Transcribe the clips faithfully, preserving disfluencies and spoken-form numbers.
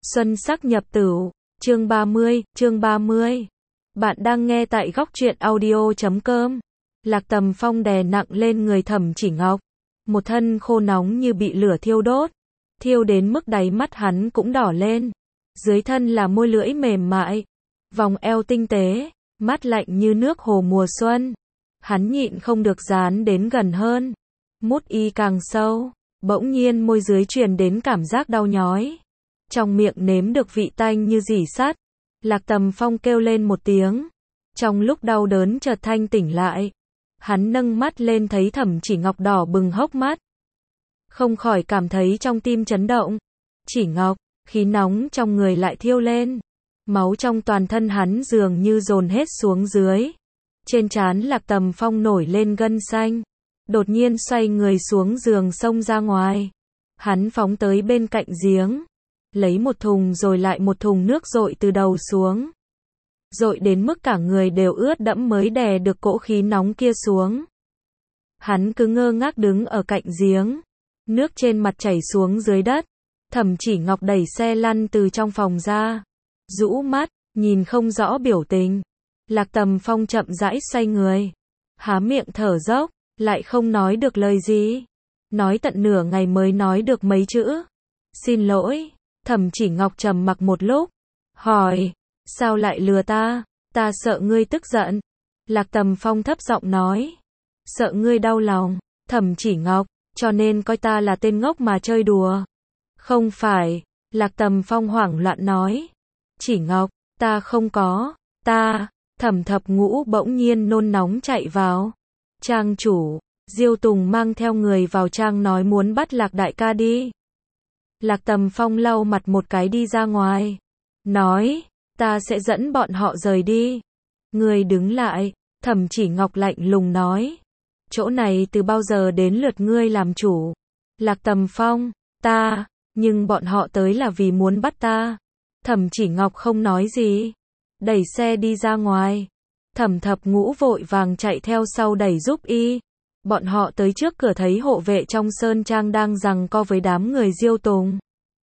Xuân sắc nhập tửu, chương ba mươi, chương ba mươi. Bạn đang nghe tại góc truyện audio chấm com. Lạc Tầm Phong đè nặng lên người Thẩm Chỉ Ngọc, một thân khô nóng như bị lửa thiêu đốt, thiêu đến mức đáy mắt hắn cũng đỏ lên. Dưới thân là môi lưỡi mềm mại, vòng eo tinh tế, mát lạnh như nước hồ mùa xuân. Hắn nhịn không được dán đến gần hơn, mút y càng sâu, bỗng nhiên môi dưới truyền đến cảm giác đau nhói. Trong miệng nếm được vị tanh như rỉ sắt. Lạc Tầm Phong kêu lên một tiếng. Trong lúc đau đớn chợt thanh tỉnh lại. Hắn nâng mắt lên thấy Thẩm Chỉ Ngọc đỏ bừng hốc mắt. Không khỏi cảm thấy trong tim chấn động. Chỉ Ngọc, khí nóng trong người lại thiêu lên. Máu trong toàn thân hắn dường như dồn hết xuống dưới. Trên trán Lạc Tầm Phong nổi lên gân xanh. Đột nhiên xoay người xuống giường xông ra ngoài. Hắn phóng tới bên cạnh giếng. Lấy một thùng rồi lại một thùng nước dội từ đầu xuống. Dội đến mức cả người đều ướt đẫm mới đè được cỗ khí nóng kia xuống. Hắn cứ ngơ ngác đứng ở cạnh giếng. Nước trên mặt chảy xuống dưới đất. Thẩm Chỉ Ngọc đẩy xe lăn từ trong phòng ra. Rũ mắt, nhìn không rõ biểu tình. Lạc Tầm Phong chậm rãi xoay người. Há miệng thở dốc, lại không nói được lời gì. Nói tận nửa ngày mới nói được mấy chữ. Xin lỗi. Thẩm Chỉ Ngọc trầm mặc một lúc, hỏi, sao lại lừa ta, ta sợ ngươi tức giận. Lạc Tầm Phong thấp giọng nói, sợ ngươi đau lòng. Thẩm Chỉ Ngọc, cho nên coi ta là tên ngốc mà chơi đùa. Không phải, Lạc Tầm Phong hoảng loạn nói, Chỉ Ngọc, ta không có, ta, Thẩm Thập Ngũ bỗng nhiên nôn nóng chạy vào. Trang chủ, Diêu Tùng mang theo người vào trang nói muốn bắt Lạc đại ca đi. Lạc Tầm Phong lau mặt một cái đi ra ngoài. Nói, ta sẽ dẫn bọn họ rời đi. Người đứng lại, Thẩm Chỉ Ngọc lạnh lùng nói. Chỗ này từ bao giờ đến lượt ngươi làm chủ. Lạc Tầm Phong, ta, nhưng bọn họ tới là vì muốn bắt ta. Thẩm Chỉ Ngọc không nói gì. Đẩy xe đi ra ngoài. Thẩm Thập Ngũ vội vàng chạy theo sau đẩy giúp y. Bọn họ tới trước cửa thấy hộ vệ trong sơn trang đang giằng co với đám người Diêu Tùng.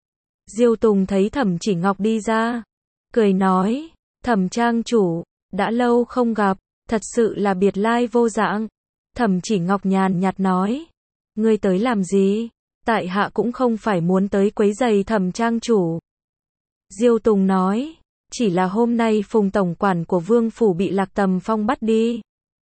Diêu Tùng thấy Thẩm Chỉ Ngọc đi ra, cười nói, Thẩm trang chủ, đã lâu không gặp, thật sự là biệt lai vô dạng. Thẩm Chỉ Ngọc nhàn nhạt nói, ngươi tới làm gì? Tại hạ cũng không phải muốn tới quấy rầy Thẩm trang chủ. Diêu Tùng nói, chỉ là hôm nay Phùng tổng quản của Vương phủ bị Lạc Tầm Phong bắt đi.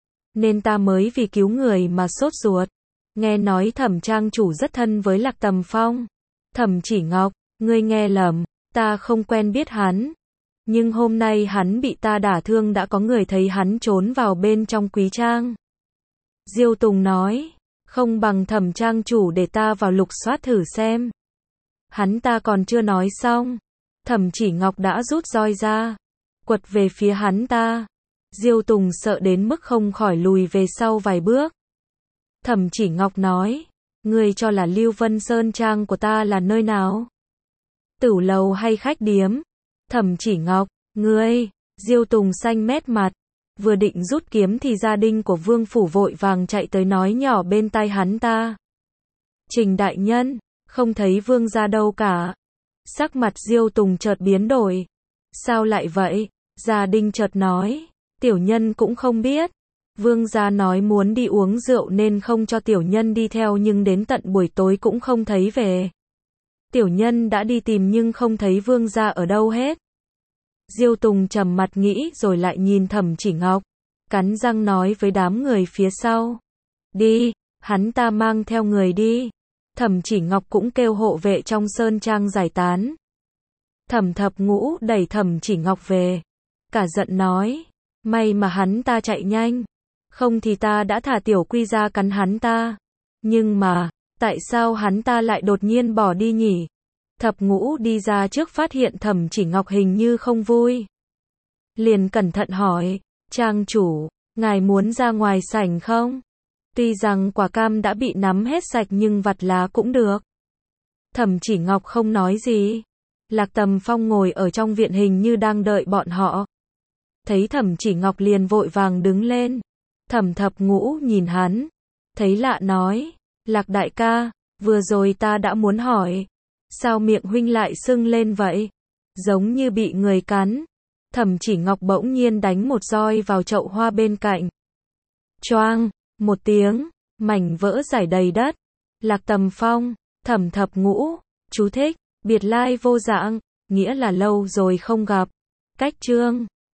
Nên ta mới vì cứu người mà sốt ruột. Nghe nói Thẩm trang chủ rất thân với Lạc Tầm Phong. Thẩm Chỉ Ngọc, ngươi nghe lầm, ta không quen biết hắn. Nhưng hôm nay hắn bị ta đả thương đã có người thấy hắn trốn vào bên trong quý trang. Diêu Tùng nói, không bằng Thẩm trang chủ để ta vào lục soát thử xem. Hắn ta còn chưa nói xong. Thẩm Chỉ Ngọc đã rút roi ra, quật về phía hắn ta. Diêu Tùng sợ đến mức không khỏi lùi về sau vài bước. Thẩm Chỉ Ngọc nói, ngươi cho là Lưu Vân Sơn trang của ta là nơi nào? Tửu lầu hay khách điếm? Thẩm Chỉ Ngọc, ngươi, Diêu Tùng xanh mét mặt, vừa định rút kiếm thì gia đình của Vương phủ vội vàng chạy tới nói nhỏ bên tai hắn ta. Trình đại nhân, không thấy Vương gia đâu cả. Sắc mặt Diêu Tùng chợt biến đổi. Sao lại vậy? Gia đình chợt nói, tiểu nhân cũng không biết. Vương gia nói muốn đi uống rượu nên không cho tiểu nhân đi theo nhưng đến tận buổi tối cũng không thấy về. Tiểu nhân đã đi tìm nhưng không thấy vương gia ở đâu hết. Diêu Tùng trầm mặt nghĩ rồi lại nhìn Thẩm Chỉ Ngọc, cắn răng nói với đám người phía sau. Đi, hắn ta mang theo người đi. Thẩm Chỉ Ngọc cũng kêu hộ vệ trong sơn trang giải tán. Thẩm Thập Ngũ đẩy Thẩm Chỉ Ngọc về. Cả giận nói, may mà hắn ta chạy nhanh. Không thì ta đã thả tiểu quy ra cắn hắn ta. Nhưng mà, tại sao hắn ta lại đột nhiên bỏ đi nhỉ? Thập Ngũ đi ra trước phát hiện Thẩm Chỉ Ngọc hình như không vui. Liền cẩn thận hỏi, trang chủ, ngài muốn ra ngoài sảnh không? Tuy rằng quả cam đã bị nắm hết sạch nhưng vặt lá cũng được. Thẩm Chỉ Ngọc không nói gì. Lạc Tầm Phong ngồi ở trong viện hình như đang đợi bọn họ. Thấy Thẩm Chỉ Ngọc liền vội vàng đứng lên. Thẩm Thập Ngũ nhìn hắn, thấy lạ nói, Lạc đại ca, vừa rồi ta đã muốn hỏi, sao miệng huynh lại sưng lên vậy? giống như bị người cắn. Thẩm Chỉ Ngọc bỗng nhiên đánh một roi vào chậu hoa bên cạnh. Choang, một tiếng, mảnh vỡ rải đầy đất. Lạc Tầm Phong, Thẩm Thập Ngũ, chú thích, biệt lai vô dạng, nghĩa là lâu rồi không gặp. Cách chương